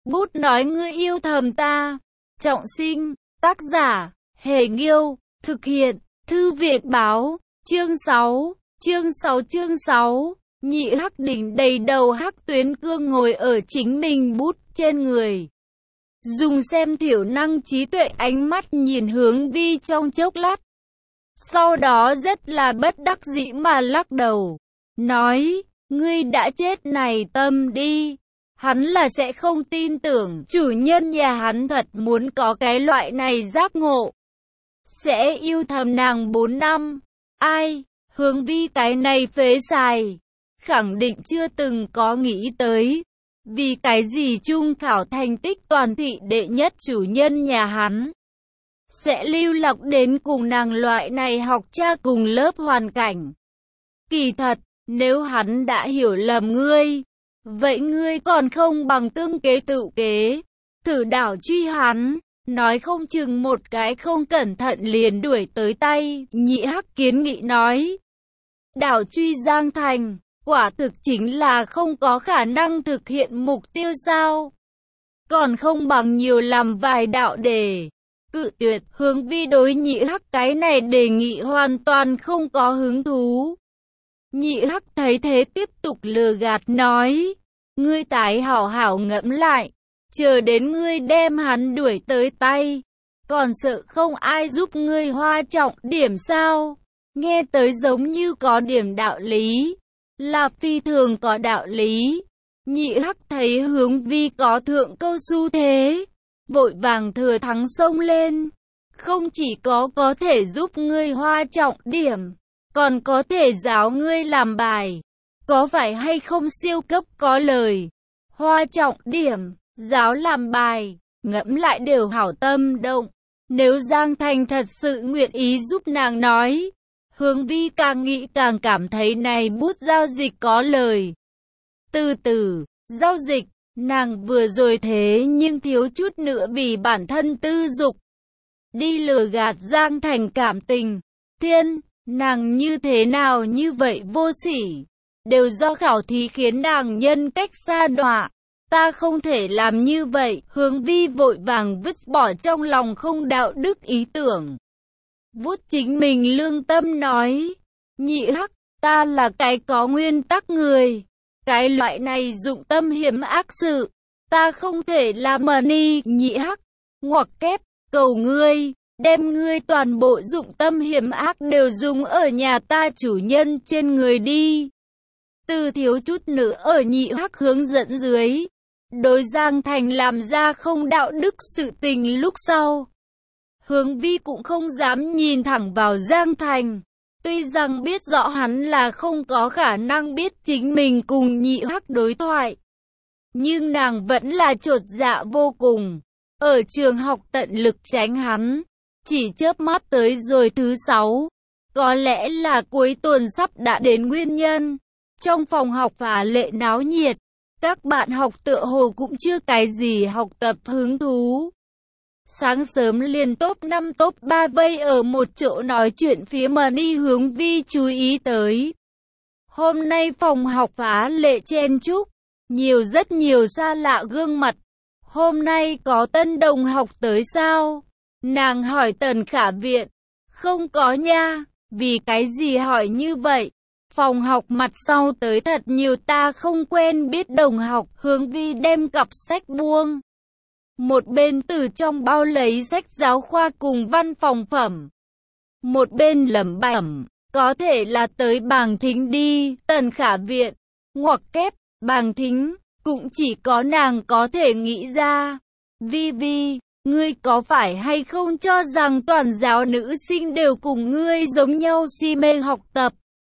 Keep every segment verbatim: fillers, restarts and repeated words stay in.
Bút nói ngươi yêu thầm ta. Trọng sinh, tác giả, Hề Nghiêu, thực hiện, Thư viện báo, chương sáu, chương sáu chương sáu. Nhị hắc đỉnh đầy đầu hắc tuyến cương ngồi ở chính mình bút trên người. Dùng xem thiểu năng trí tuệ ánh mắt nhìn Hướng Vi trong chốc lát. Sau đó rất là bất đắc dĩ mà lắc đầu. Nói, ngươi đã chết này tâm đi. Hắn là sẽ không tin tưởng chủ nhân nhà hắn thật muốn có cái loại này giác ngộ. Sẽ yêu thầm nàng bốn năm. Ai, Hướng Vi cái này phế xài. Khẳng định chưa từng có nghĩ tới. Vì cái gì trung khảo thành tích toàn thị đệ nhất chủ nhân nhà hắn sẽ lưu lạc đến cùng nàng loại này học cha cùng lớp hoàn cảnh. Kỳ thật, nếu hắn đã hiểu lầm ngươi, vậy ngươi còn không bằng tương kế tự kế, thử đảo truy hắn, nói không chừng một cái không cẩn thận liền đuổi tới tay. Nhị hắc kiến nghị nói, đảo truy Giang Thành, quả thực chính là không có khả năng thực hiện mục tiêu sao? Còn không bằng nhiều làm vài đạo đề. Cự tuyệt. Hướng Vi đối nhị hắc cái này đề nghị hoàn toàn không có hứng thú. Nhị hắc thấy thế tiếp tục lừa gạt nói, ngươi tái hảo hảo ngẫm lại, chờ đến ngươi đem hắn đuổi tới tay, còn sợ không ai giúp ngươi hoa trọng điểm sao? Nghe tới giống như có điểm đạo lý, là phi thường có đạo lý. Nhị hắc thấy Hướng Vi có thượng câu xu thế, vội vàng thừa thắng xông lên. Không chỉ có có thể giúp ngươi hoa trọng điểm, còn có thể giáo ngươi làm bài. Có phải hay không siêu cấp có lời? Hoa trọng điểm, giáo làm bài, ngẫm lại đều hảo tâm động. Nếu Giang Thành thật sự nguyện ý giúp nàng nói, Hướng Vi càng nghĩ càng cảm thấy này bút giao dịch có lời. Từ từ, giao dịch, nàng vừa rồi thế nhưng thiếu chút nữa vì bản thân tư dục đi lừa gạt Giang Thành cảm tình. Thiên, nàng như thế nào như vậy vô sỉ, đều do khảo thí khiến nàng nhân cách sa đọa. Ta không thể làm như vậy. Hướng Vi vội vàng vứt bỏ trong lòng không đạo đức ý tưởng, vuốt chính mình lương tâm nói, nhị hắc, ta là cái có nguyên tắc người. Cái loại này dụng tâm hiểm ác sự, ta không thể làm mờ ni. Nhị hắc, ngoặc kép, cầu ngươi, đem ngươi toàn bộ dụng tâm hiểm ác đều dùng ở nhà ta chủ nhân trên người đi. Từ thiếu chút nữa ở nhị hắc hướng dẫn dưới, đối Giang Thành làm ra không đạo đức sự tình lúc sau, Hướng Vi cũng không dám nhìn thẳng vào Giang Thành. Tuy rằng biết rõ hắn là không có khả năng biết chính mình cùng nhị hắc đối thoại, nhưng nàng vẫn là chột dạ vô cùng. Ở trường học tận lực tránh hắn, chỉ chớp mắt tới rồi thứ sáu. Có lẽ là cuối tuần sắp đã đến nguyên nhân. Trong phòng học phá lệ náo nhiệt, các bạn học tựa hồ cũng chưa cái gì học tập hứng thú. Sáng sớm liền top năm top ba vây ở một chỗ nói chuyện phía mà đi. Hướng Vi chú ý tới, hôm nay phòng học phá lệ chen chúc, nhiều rất nhiều xa lạ gương mặt. Hôm nay có tân đồng học tới sao? Nàng hỏi Tần Khả Viện. Không có nha. Vì cái gì hỏi như vậy? Phòng học mặt sau tới thật nhiều ta không quen biết đồng học. Hướng Vi đem cặp sách buông một bên, từ trong bao lấy sách giáo khoa cùng văn phòng phẩm, một bên lẩm bẩm, có thể là tới bảng thính đi. Tần Khả Viện, ngoặc kép, bảng thính, cũng chỉ có nàng có thể nghĩ ra. Vi Vi, ngươi có phải hay không cho rằng toàn giáo nữ sinh đều cùng ngươi giống nhau si mê học tập?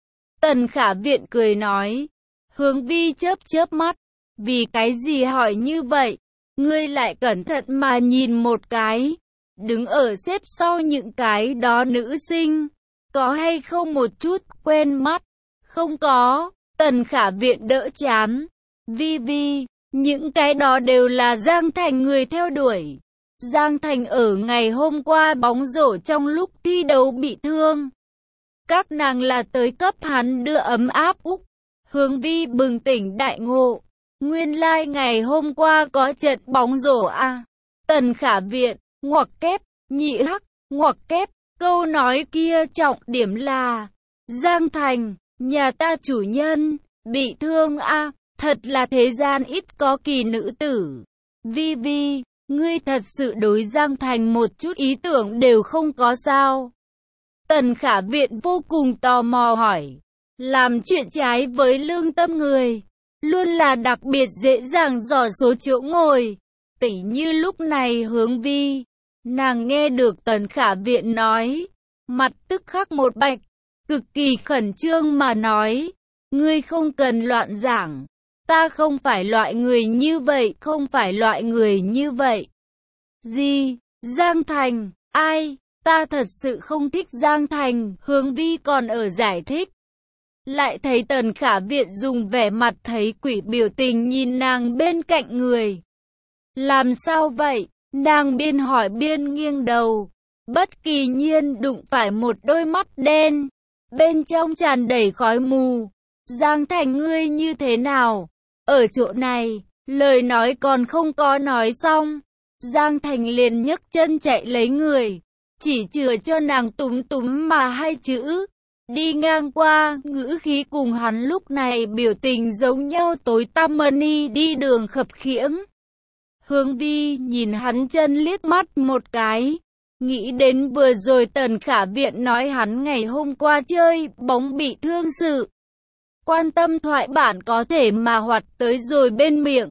Tần Khả Viện cười nói. Hướng Vi chớp chớp mắt, vì cái gì hỏi như vậy? Ngươi lại cẩn thận mà nhìn một cái, đứng ở xếp sau những cái đó nữ sinh, có hay không một chút quen mắt? Không có. Tần Khả Viện đỡ chán. Vi Vi, những cái đó đều là Giang Thành người theo đuổi. Giang Thành ở ngày hôm qua bóng rổ trong lúc thi đấu bị thương. Các nàng là tới cấp hắn đưa ấm áp úc. Hướng Vi bừng tỉnh đại ngộ. Nguyên lai like ngày hôm qua có trận bóng rổ à. Tần Khả Viện, ngoặc kép, nhị hắc, ngoặc kép, câu nói kia trọng điểm là Giang Thành, nhà ta chủ nhân, bị thương à, thật là thế gian ít có kỳ nữ tử. Vi Vi, ngươi thật sự đối Giang Thành một chút ý tưởng đều không có sao? Tần Khả Viện vô cùng tò mò hỏi. Làm chuyện trái với lương tâm người, luôn là đặc biệt dễ dàng dò số chỗ ngồi. Tỉ như lúc này Hướng Vi, nàng nghe được Tần Khả Viện nói, mặt tức khắc một bạch, cực kỳ khẩn trương mà nói, ngươi không cần loạn giảng, ta không phải loại người như vậy, không phải loại người như vậy. Gì? Giang Thành? Ai? Ta thật sự không thích Giang Thành. Hướng Vi còn ở giải thích, lại thấy Tần Khả Viện dùng vẻ mặt thấy quỷ biểu tình nhìn nàng bên cạnh người. Làm sao vậy? Nàng biên hỏi biên nghiêng đầu, bất kỳ nhiên đụng phải một đôi mắt đen, bên trong tràn đầy khói mù. Giang Thành ngươi như thế nào? Ở chỗ này, lời nói còn không có nói xong, Giang Thành liền nhấc chân chạy lấy người, chỉ chừa cho nàng túm túm mà hai chữ. Đi ngang qua, ngữ khí cùng hắn lúc này biểu tình giống nhau tối tăm mani đi đường khập khiễng. Hướng Vi nhìn hắn chân liếc mắt một cái, nghĩ đến vừa rồi Tần Khả Viện nói hắn ngày hôm qua chơi bóng bị thương sự. Quan tâm thoại bản có thể mà hoạt tới rồi bên miệng,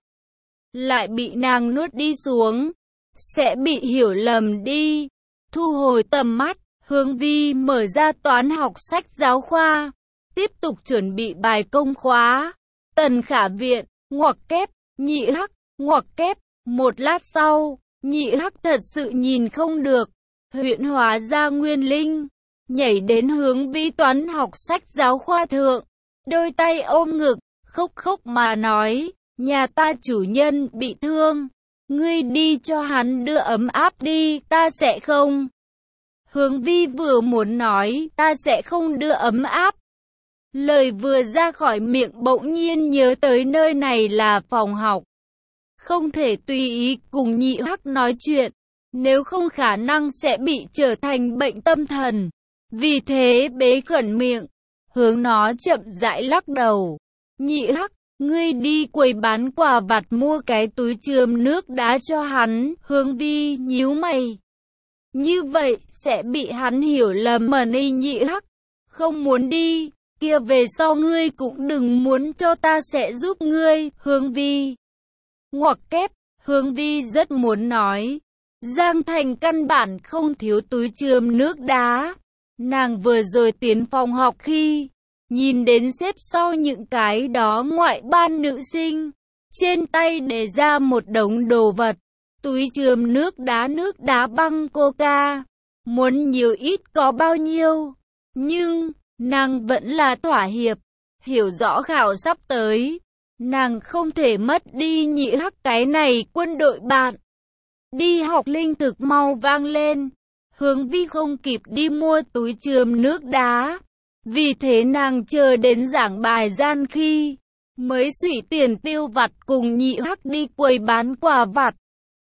lại bị nàng nuốt đi xuống, sẽ bị hiểu lầm đi. Thu hồi tầm mắt, Hướng Vi mở ra toán học sách giáo khoa, tiếp tục chuẩn bị bài công khóa. Tần Khả Viện, ngoặc kép, nhị hắc, ngoặc kép. Một lát sau, nhị hắc thật sự nhìn không được, huyễn hóa ra nguyên linh, nhảy đến Hướng Vi toán học sách giáo khoa thượng, đôi tay ôm ngực, khóc khóc mà nói, nhà ta chủ nhân bị thương, ngươi đi cho hắn đưa ấm áp đi, ta sẽ không. Hướng Vi vừa muốn nói, ta sẽ không đưa ấm áp. Lời vừa ra khỏi miệng bỗng nhiên nhớ tới nơi này là phòng học. Không thể tùy ý cùng nhị hắc nói chuyện, nếu không khả năng sẽ bị trở thành bệnh tâm thần. Vì thế bế khẩn miệng, hướng nó chậm rãi lắc đầu. Nhị hắc, ngươi đi quầy bán quà vặt mua cái túi chườm nước đá cho hắn. Hướng Vi nhíu mày. Như vậy sẽ bị hắn hiểu lầm mà ni. Nhị hắc, không muốn đi, kia về sau ngươi cũng đừng muốn cho ta sẽ giúp ngươi. Hướng Vi ngoặc kép, Hướng Vi rất muốn nói, Giang Thành căn bản không thiếu túi chườm nước đá. Nàng vừa rồi tiến phòng học khi nhìn đến xếp sau những cái đó ngoại ban nữ sinh, trên tay để ra một đống đồ vật, túi chườm nước đá, nước đá băng coca, muốn nhiều ít có bao nhiêu. Nhưng nàng vẫn là thỏa hiệp, hiểu rõ khảo sắp tới, nàng không thể mất đi nhị hắc cái này quân đội bạn. Đi học linh thực mau vang lên, Hướng Vi không kịp đi mua túi chườm nước đá, vì thế nàng chờ đến giảng bài gian khi mới xủy tiền tiêu vặt cùng nhị hắc đi quầy bán quà vặt.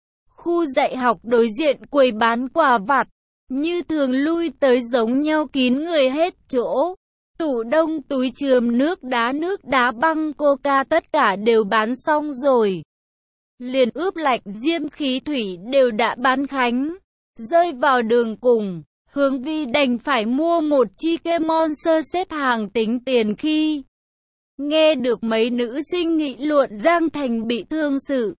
Khu dạy học đối diện quầy bán quà vặt, như thường lui tới giống nhau kín người hết chỗ. Tủ đông túi chườm nước đá, nước đá băng coca tất cả đều bán xong rồi. Liền ướp lạnh diêm khí thủy đều đã bán khánh. Rơi vào đường cùng, Hướng Vi đành phải mua một chi kem Monster xếp hàng tính tiền khi nghe được mấy nữ sinh nghị luận Giang Thành bị thương sự.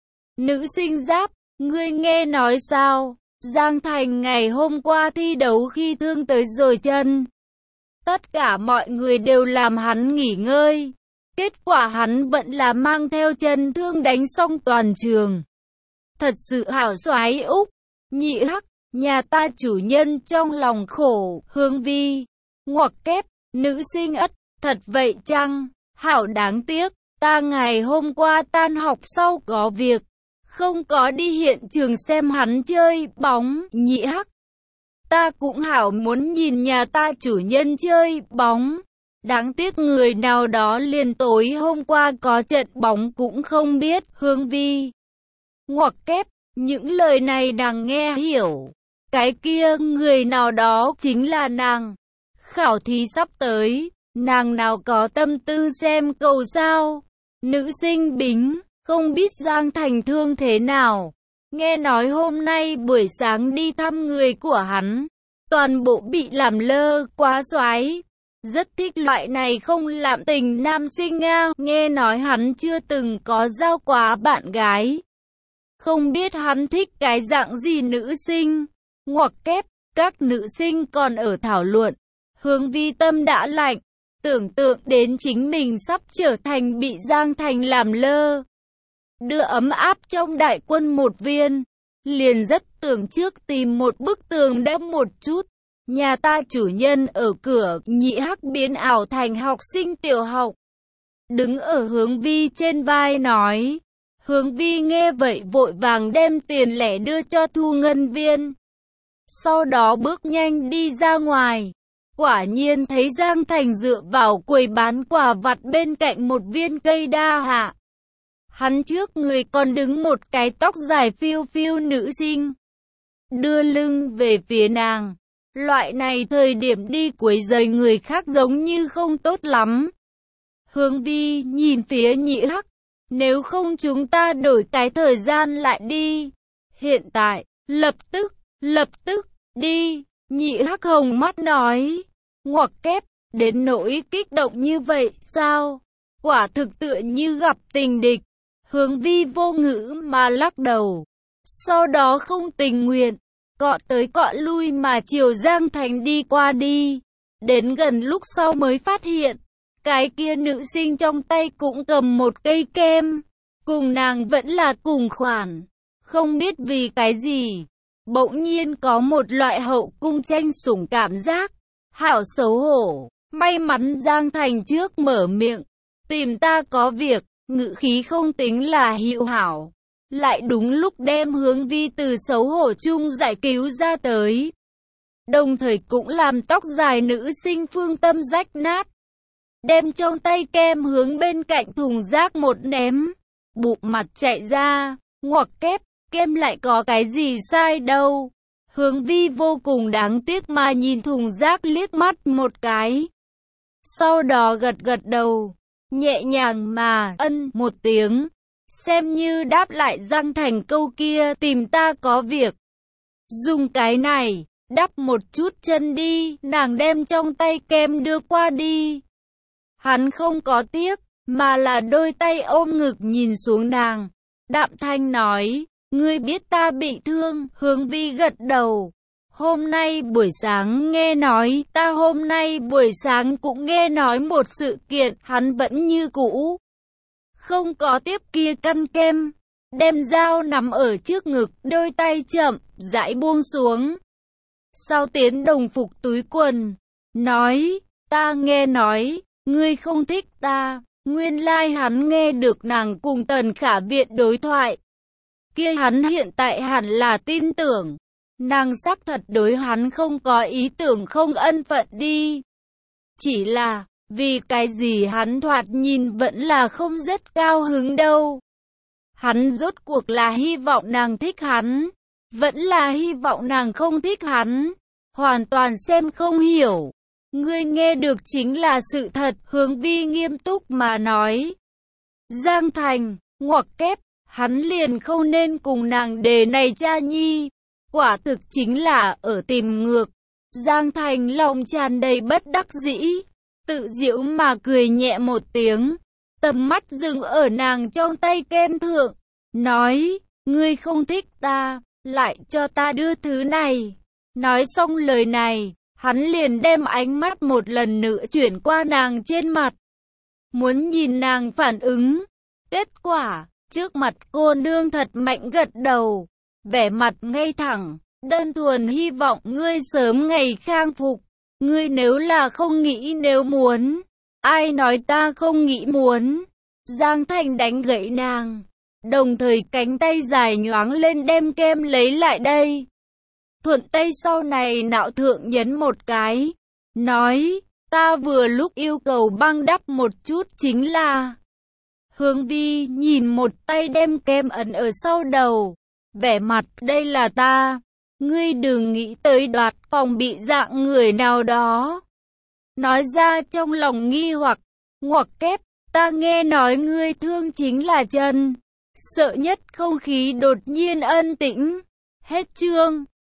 Nữ sinh Giáp, ngươi nghe nói sao? Giang Thành ngày hôm qua thi đấu khi thương tới rồi chân. Tất cả mọi người đều làm hắn nghỉ ngơi. Kết quả hắn vẫn là mang theo chân thương đánh xong toàn trường. Thật sự hảo xoái Úc. Nhị hắc, nhà ta chủ nhân trong lòng khổ. Hướng Vi ngoặc kép, nữ sinh ất, thật vậy chăng? Hảo đáng tiếc, ta ngày hôm qua tan học sau có việc, không có đi hiện trường xem hắn chơi bóng. Nhị hắc, ta cũng hảo muốn nhìn nhà ta chủ nhân chơi bóng. Đáng tiếc người nào đó liền tối hôm qua có trận bóng cũng không biết. Hướng Vi ngoặc kép, những lời này nàng nghe hiểu. Cái kia người nào đó chính là nàng. Khảo thí sắp tới, nàng nào có tâm tư xem cầu sao. Nữ sinh Bính, không biết Giang Thành thương thế nào. Nghe nói hôm nay buổi sáng đi thăm người của hắn, toàn bộ bị làm lơ, quá xoái. Rất thích loại này không lạm tình nam sinh Nga. Nghe nói hắn chưa từng có giao quá bạn gái. Không biết hắn thích cái dạng gì nữ sinh. Ngoặc kép, các nữ sinh còn ở thảo luận. Hướng Vi tâm đã lạnh, tưởng tượng đến chính mình sắp trở thành bị Giang Thành làm lơ. Đưa ấm áp trong đại quân một viên, liền rất tưởng trước tìm một bức tường đắp một chút. Nhà ta chủ nhân ở cửa, Nhị Hắc biến ảo thành học sinh tiểu học. Đứng ở Hướng Vi trên vai nói. Hướng Vi nghe vậy vội vàng đem tiền lẻ đưa cho thu ngân viên. Sau đó bước nhanh đi ra ngoài. Quả nhiên thấy Giang Thành dựa vào quầy bán quà vặt bên cạnh một viên cây đa hạ. Hắn trước người còn đứng một cái tóc dài phiêu phiêu nữ sinh. Đưa lưng về phía nàng. Loại này thời điểm đi quấy rầy người khác giống như không tốt lắm. Hướng Vi nhìn phía Nhị Hắc. Nếu không chúng ta đổi cái thời gian lại đi. Hiện tại, lập tức, lập tức, đi. Nhị Hắc hồng mắt nói. Ngoặc kép, đến nỗi kích động như vậy, sao? Quả thực tựa như gặp tình địch. Hướng Vi vô ngữ mà lắc đầu. Sau đó không tình nguyện, cọ tới cọ lui mà chiều Giang Thành đi qua đi. Đến gần lúc sau mới phát hiện, cái kia nữ sinh trong tay cũng cầm một cây kem. Cùng nàng vẫn là cùng khoản. Không biết vì cái gì, bỗng nhiên có một loại hậu cung tranh sủng cảm giác. Hảo xấu hổ. May mắn Giang Thành trước mở miệng. Tìm ta có việc. Ngữ khí không tính là hữu hảo. Lại đúng lúc đem Hướng Vi từ xấu hổ chung giải cứu ra tới. Đồng thời cũng làm tóc dài nữ sinh Phương Tâm rách nát. Đem trong tay kem hướng bên cạnh thùng rác một ném. Bụp mặt chạy ra. Ngoặc kép, kem lại có cái gì sai đâu. Hướng Vi vô cùng đáng tiếc mà nhìn thùng rác liếc mắt một cái. Sau đó gật gật đầu. Nhẹ nhàng mà ân một tiếng. Xem như đáp lại Giang Thành câu kia tìm ta có việc. Dùng cái này, đắp một chút chân đi. Nàng đem trong tay kem đưa qua đi. Hắn không có tiếc, mà là đôi tay ôm ngực nhìn xuống nàng. Đạm thanh nói, ngươi biết ta bị thương. Hướng Vi gật đầu. Hôm nay buổi sáng nghe nói, ta hôm nay buổi sáng cũng nghe nói một sự kiện, hắn vẫn như cũ. Không có tiếp kia căn kem, đem dao nắm ở trước ngực, đôi tay chậm, rãi buông xuống. Sau tiến đồng phục túi quần, nói, ta nghe nói, ngươi không thích ta. Nguyên lai like hắn nghe được nàng cùng Tần Khả Viện đối thoại. Kia hắn hiện tại hẳn là tin tưởng. Nàng xác thật đối hắn không có ý tưởng không ân phận đi. Chỉ là, vì cái gì hắn thoạt nhìn vẫn là không rất cao hứng đâu. Hắn rốt cuộc là hy vọng nàng thích hắn, vẫn là hy vọng nàng không thích hắn. Hoàn toàn xem không hiểu. Ngươi nghe được chính là sự thật. Hướng Vi nghiêm túc mà nói. Giang Thành, ngoặc kép, hắn liền không nên cùng nàng đề này cha nhi. Quả thực chính là ở tìm ngược. Giang Thành lòng tràn đầy bất đắc dĩ, tự giễu mà cười nhẹ một tiếng. Tầm mắt dừng ở nàng trong tay kem thượng. Nói, ngươi không thích ta, lại cho ta đưa thứ này. Nói xong lời này, hắn liền đem ánh mắt một lần nữa chuyển qua nàng trên mặt. Muốn nhìn nàng phản ứng. Kết quả, trước mặt cô nương thật mạnh gật đầu. Vẻ mặt ngây thẳng, đơn thuần hy vọng ngươi sớm ngày khang phục. Ngươi nếu là không nghĩ nếu muốn, ai nói ta không nghĩ muốn. Giang Thành đánh gãy nàng, đồng thời cánh tay dài nhoáng lên đem kem lấy lại đây. Thuận tay sau này nạo thượng nhấn một cái, nói, ta vừa lúc yêu cầu băng đắp một chút chính là... Hướng Vi nhìn một tay đem kem ấn ở sau đầu, vẻ mặt, đây là ta, ngươi đừng nghĩ tới đoạt phòng bị dạng người nào đó. Nói ra trong lòng nghi hoặc, ngoặc kép, ta nghe nói ngươi thương chính là chân. Sợ nhất không khí đột nhiên ân tĩnh. Hết chương.